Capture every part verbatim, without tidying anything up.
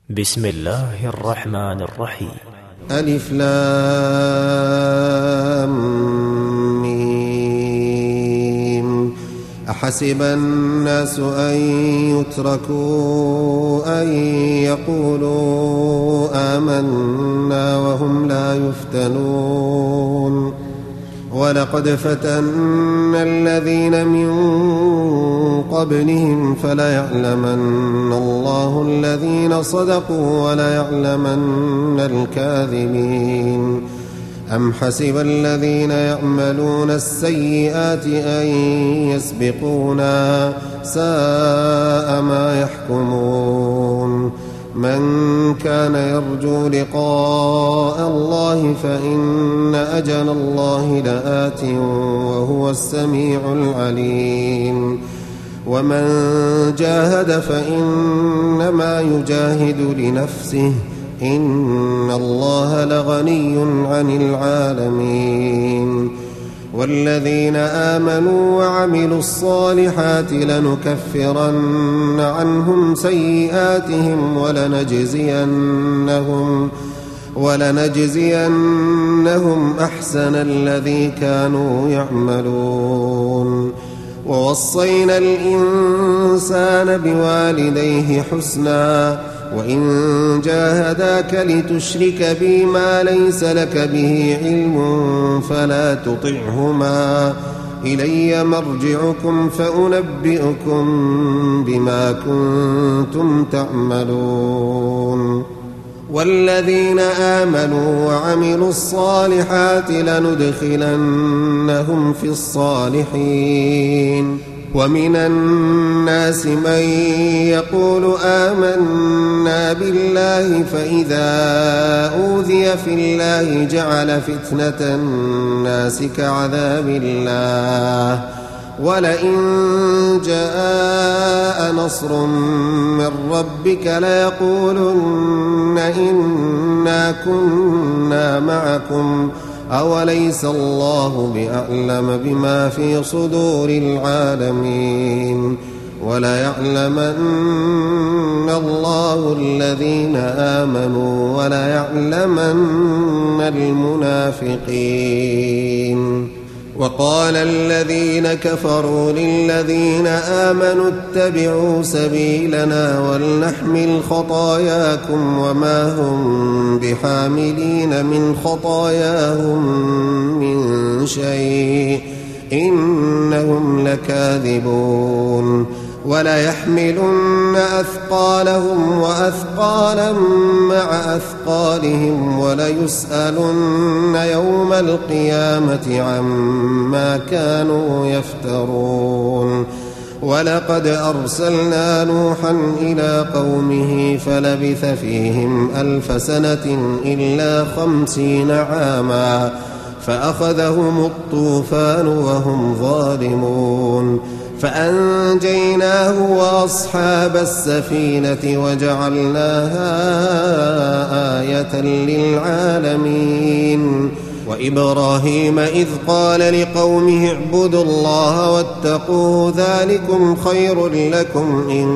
بسم الله الرحمن الرحيم. ألف لام ميم. أحسب الناس أن يتركوا أن يقولوا آمنا وهم لا يفتنون ولقد فتنا الذين من قبلهم فليعلمن الله الذين صدقوا وليعلمن الكاذبين. أم حسب الذين يعملون السيئات أن يسبقونا ساء ما يحكمون. من كان يرجو لقاء الله فإن أجل الله لآت وهو السميع العليم. ومن جاهد فإنما يجاهد لنفسه إن الله لغني عن العالمين. والذين آمنوا وعملوا الصالحات لنكفرن عنهم سيئاتهم ولنجزينهم ولنجزينهم أحسن الذي كانوا يعملون. ووصينا الإنسان بوالديه حسنا وإن جاهداك لتشرك بي ما ليس لك به علم فلا تطعهما إلي مرجعكم فأنبئكم بما كنتم تعملون. والذين آمنوا وعملوا الصالحات لندخلنهم في الصالحين. ومن الناس من يقول آمنا بالله فإذا أوذي في الله جعل فتنة الناس كعذاب الله ولئن جاء نصر من ربك ليقولن إنا كنا معكم أوليس الله بأعلم بما في صدور العالمين. وليعلمن الله الذين آمنوا وليعلمن المنافقين. وقال الذين كفروا للذين آمنوا اتبعوا سبيلنا ولنحمل خطاياكم وما هم بحاملين من خطاياهم من شيء إنهم لكاذبون. وليحملن أثقالهم وأثقالا مع أثقالهم وليسألن يوم القيامة عما كانوا يفترون. ولقد أرسلنا نوحا إلى قومه فلبث فيهم ألف سنة إلا خمسين عاما فأخذهم الطوفان وهم ظالمون فأنجيناه وأصحاب السفينة وجعلناها آية للعالمين. وإبراهيم إذ قال لقومه اعبدوا الله واتقوه ذلكم خير لكم إن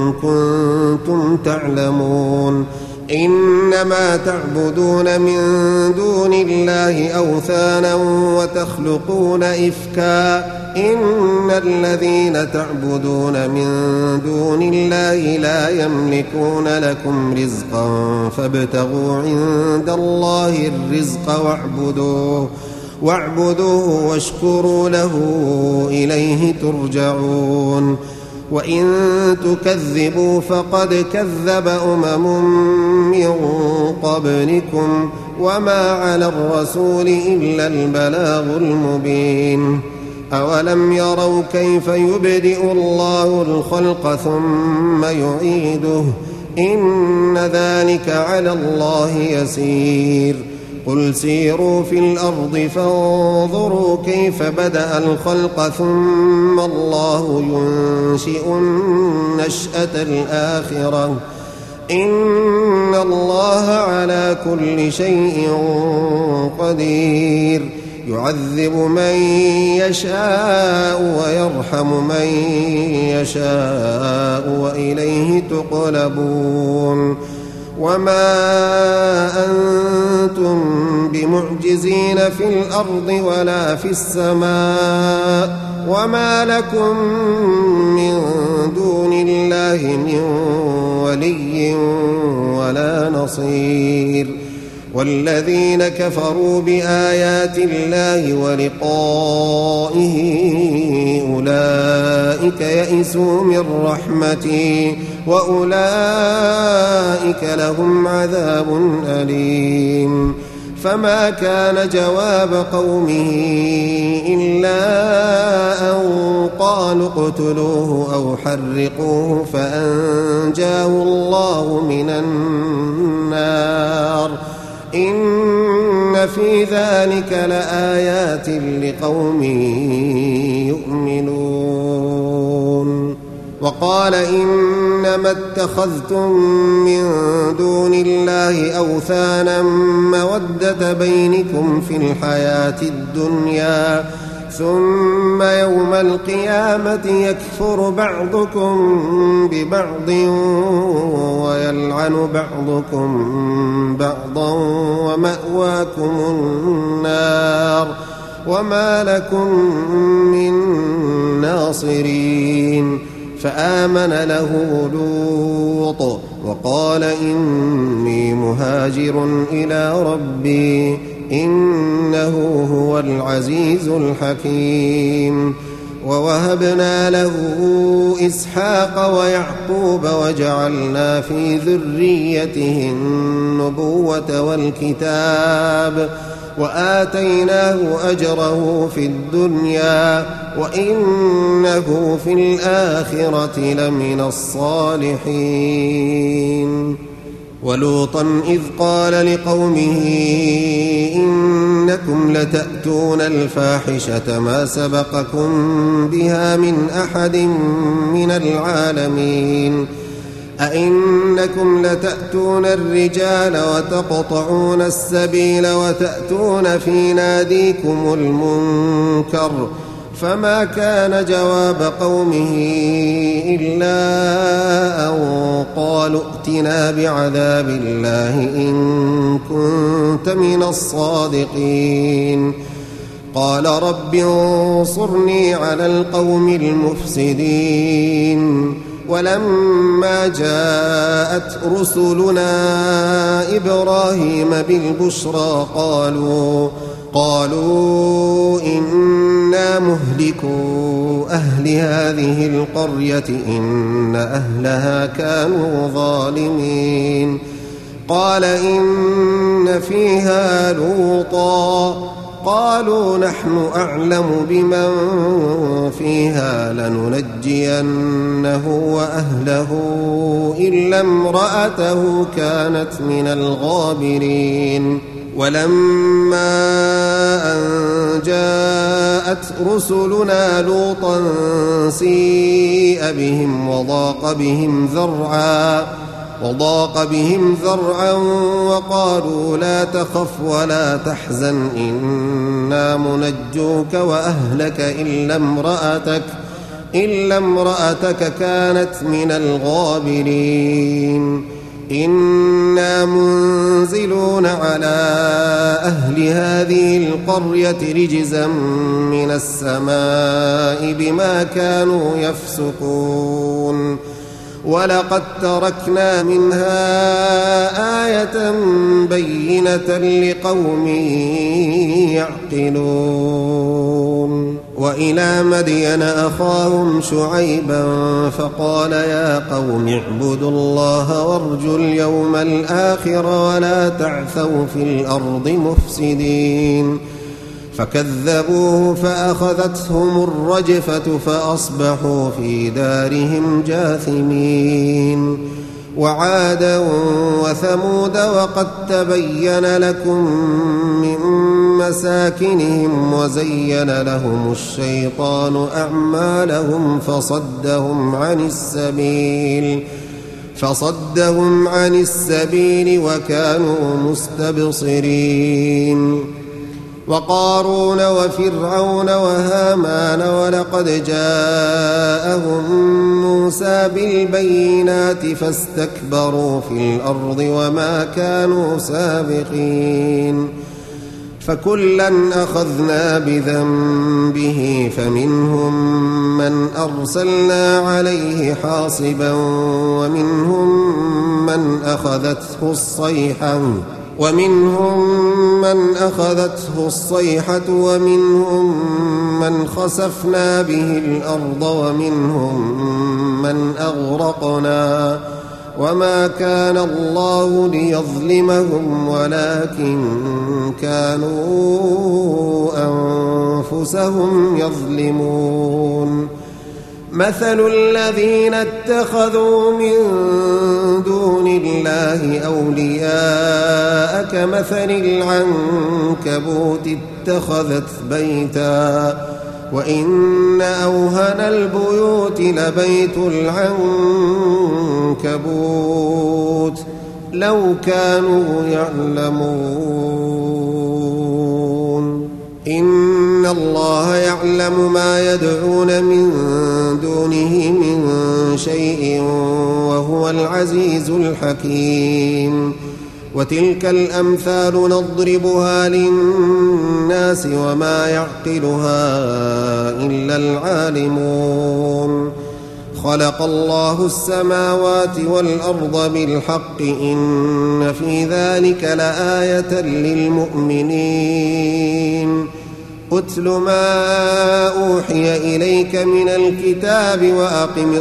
كنتم تعلمون. إنما تعبدون من دون الله أوثانا وتخلقون إفكا إن الذين تعبدون من دون الله لا يملكون لكم رزقا فابتغوا عند الله الرزق واعبدوه واعبدوه واشكروا له إليه ترجعون. وإن تكذبوا فقد كذب أمم من قبلكم وما على الرسول إلا البلاغ المبين. أولم يروا كيف يبدئ الله الخلق ثم يعيده إن ذلك على الله يسير. قل سيروا في الأرض فانظروا كيف بدأ الخلق ثم الله ينشئ النشأة الآخرة إن الله على كل شيء قدير. يعذب من يشاء ويرحم من يشاء وإليه تقلبون وما أنتم بمعجزين في الأرض ولا في السماء وما لكم من دون الله من ولي ولا نصير والذين كفروا بآيات الله ولقائه أولئك يئسوا من رحمتي وأولئك لهم عذاب أليم فما كان جواب قومه إلا أن قالوا اقتلوه أو حرقوه فأنجاه الله من النار إن في ذلك لآيات لقوم يؤمنون وقال إنما اتخذتم من دون الله أوثانا مودة بينكم في الحياة الدنيا ثم يوم القيامة يكفر بعضكم ببعض ويلعن بعضكم بعضا ومأواكم النار وما لكم من ناصرين فآمن له لوط وقال إني مهاجر إلى ربي إنه هو العزيز الحكيم ووهبنا له إسحاق ويعقوب وجعلنا في ذريته النبوة والكتاب وآتيناه أجره في الدنيا وإنه في الآخرة لمن الصالحين ولوطا إذ قال لقومه إنكم لتأتون الفاحشة ما سبقكم بها من أحد من العالمين أئنكم لتأتون الرجال وتقطعون السبيل وتأتون في ناديكم المنكر فما كان جواب قومه إلا أن قالوا ائتنا بعذاب الله إن كنت من الصادقين قال رب انصرني على القوم المفسدين ولما جاءت رسلنا إبراهيم بالبشرى قالوا قالوا إنا مهلكو أهل هذه القرية إن أهلها كانوا ظالمين قال إن فيها لوطا قالوا نحن أعلم بمن فيها لننجينه وأهله إلا امرأته كانت من الغابرين ولما أن جاءت رسلنا لوطا سيء بهم وضاق بهم ذرعا وضاق بهم ذرعا وقالوا لا تخف ولا تحزن إنا منجوك وأهلك إلا امرأتك إلا امرأتك كانت من الغابرين إنا منزلون على أهل هذه القرية رجزا من السماء بما كانوا يفسقون ولقد تركنا منها آية بينة لقوم يعقلون وإلى مدين أخاهم شعيبا فقال يا قوم اعبدوا الله وارجوا اليوم الآخر ولا تعثوا في الأرض مفسدين فكذبوه فأخذتهم الرجفة فأصبحوا في دارهم جاثمين وعادا وثمود وقد تبين لكم من مساكنهم وزين لهم الشيطان أعمالهم فصدهم عن السبيل فصدهم عن السبيل وكانوا مستبصرين وقارون وفرعون وهامان ولقد جاءهم موسى بالبينات فاستكبروا في الأرض وما كانوا سابقين فكلا أخذنا بذنبه فمنهم من أرسلنا عليه حاصبا ومنهم من أخذته الصيحة ومنهم من أخذته الصيحة ومنهم من خسفنا به الأرض ومنهم من أغرقنا وما كان الله ليظلمهم ولكن كانوا أنفسهم يظلمون مثل الذين اتخذوا من دون الله أولياء كمثل العنكبوت اتخذت بيتا وإن أوهن البيوت لبيت العنكبوت لو كانوا يعلمون إن الله يعلم ما يدعون من دونه من شيء وهو العزيز الحكيم وتلك الأمثال نضربها للناس وما يعقلها إلا العالمون خلق الله السماوات والأرض بالحق إن في ذلك لآية للمؤمنين أتل ما أوحي إليك من الكتاب وأقم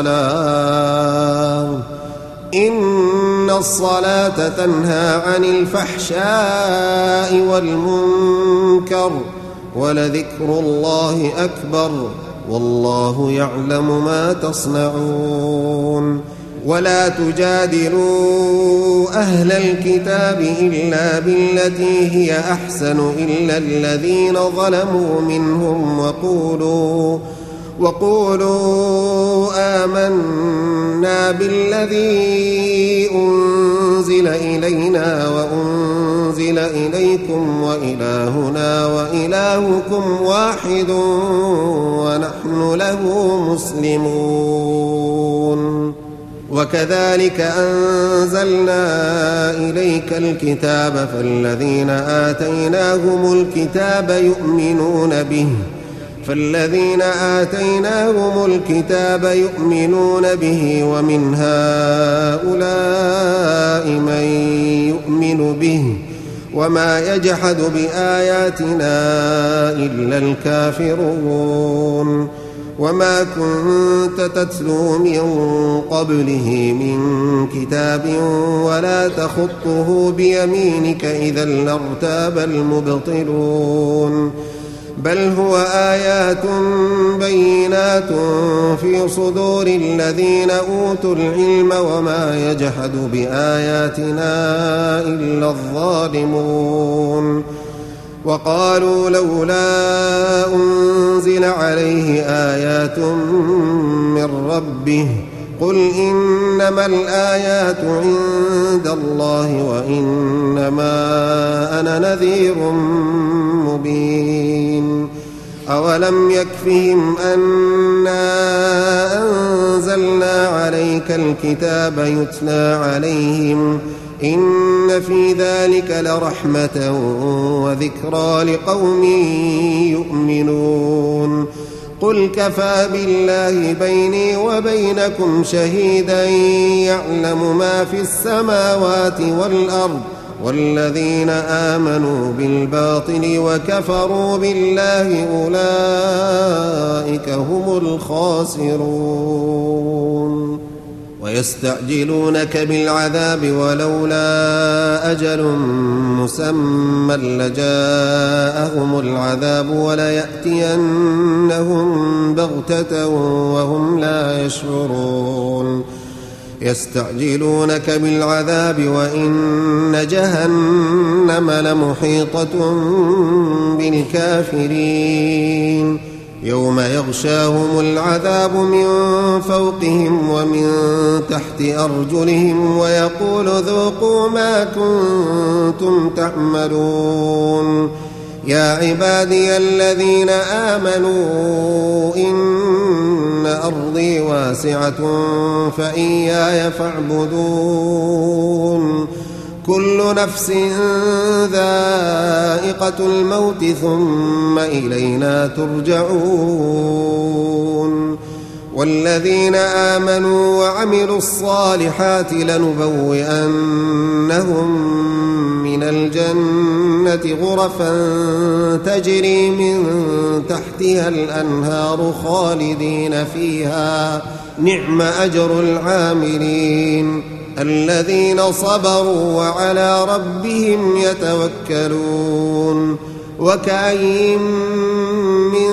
الصلاة إن الصلاة تنهى عن الفحشاء والمنكر ولذكر الله أكبر والله يعلم ما تصنعون ولا تجادلوا أهل الكتاب إلا بالتي هي أحسن إلا الذين ظلموا منهم وقولوا وقولوا آمنا بالذي أنزل إلينا وأنزل إليكم وإلهنا وإلهكم واحد ونحن له مسلمون وكذلك أنزلنا إليك الكتاب فالذين آتيناهم الكتاب يؤمنون به فالذين آتيناهم الكتاب يؤمنون به ومن هؤلاء من يؤمن به وما يجحد بآياتنا إلا الكافرون وما كنت تتلو من قبله من كتاب ولا تخطه بيمينك إذا لارتاب المبطلون بل هو آيات بينات في صدور الذين أوتوا العلم وما يجحد بآياتنا إلا الظالمون وقالوا لولا أنزل عليه آيات من ربه قل إنما الآيات عند الله وإنما أنا نذير مبين أولم يكفهم أنا أنزلنا عليك الكتاب يتلى عليهم إن في ذلك لرحمة وذكرى لقوم يؤمنون قل كفى بالله بيني وبينكم شهيدا يعلم ما في السماوات والأرض والذين آمنوا بالباطل وكفروا بالله أولئك هم الخاسرون ويستعجلونك بالعذاب ولولا أجل مسمى لجاءهم العذاب وليأتينهم بغتة وهم لا يشعرون يستعجلونك بالعذاب وإن جهنم لمحيطة بالكافرين يوم يغشاهم العذاب من فوقهم ومن تحت أرجلهم ويقول ذوقوا ما كنتم تعملون يا عبادي الذين آمنوا إن أرضي واسعة فإياي فاعبدون كل نفس ذائقة الموت ثم إلينا ترجعون والذين آمنوا وعملوا الصالحات لنبوئنهم من الجنة غرفا تجري من تحتها الأنهار خالدين فيها نعم أجر العاملين الذين صبروا وعلى ربهم يتوكلون وكأين من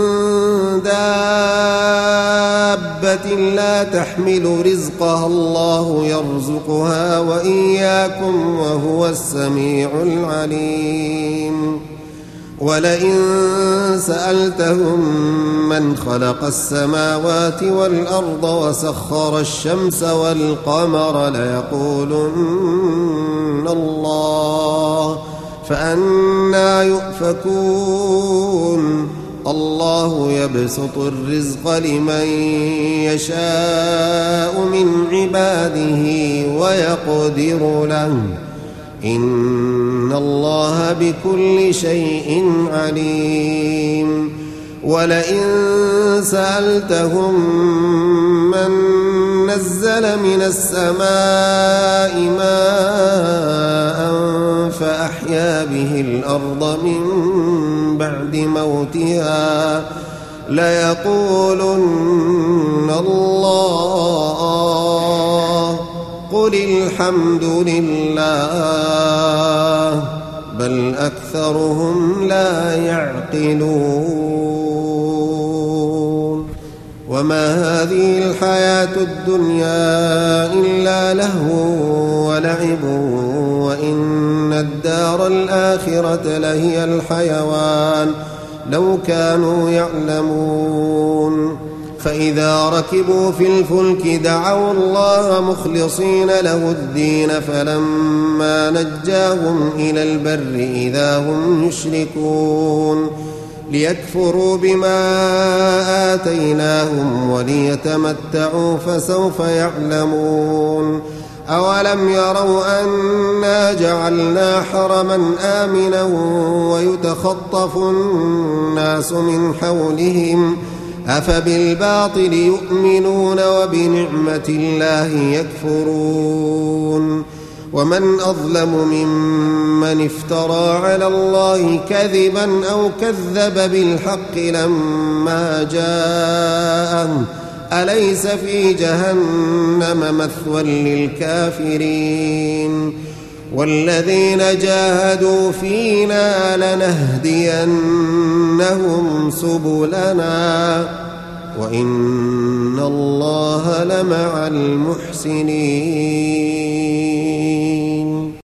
دابة لا تحمل رزقها الله يرزقها وإياكم وهو السميع العليم ولئن سألتهم من خلق السماوات والأرض وسخر الشمس والقمر ليقولن الله فأنى يؤفكون الله يبسط الرزق لمن يشاء من عباده ويقدر له إن الله بكل شيء عليم ولئن سألتهم من نزل من السماء ماء فأحيا به الأرض من بعد موتها ليقولن الله قل الحمد لله بل أكثرهم لا يعقلون وما هذه الحياة الدنيا إلا لهو ولعب وإن الدار الآخرة لهي الحيوان لو كانوا يعلمون فإذا ركبوا في الفلك دعوا الله مخلصين له الدين فلما نجاهم إلى البر إذا هم يشركون ليكفروا بما آتيناهم وليتمتعوا فسوف يعلمون أولم يروا أنا جعلنا حرما آمنا ويتخطف الناس من حولهم أفبالباطل يؤمنون وبنعمة الله يكفرون ومن أظلم ممن افترى على الله كذبا أو كذب بالحق لما جاءه أليس في جهنم مثوى للكافرين والذين جاهدوا فينا لنهدينهم سبلنا وإن الله لمع المحسنين.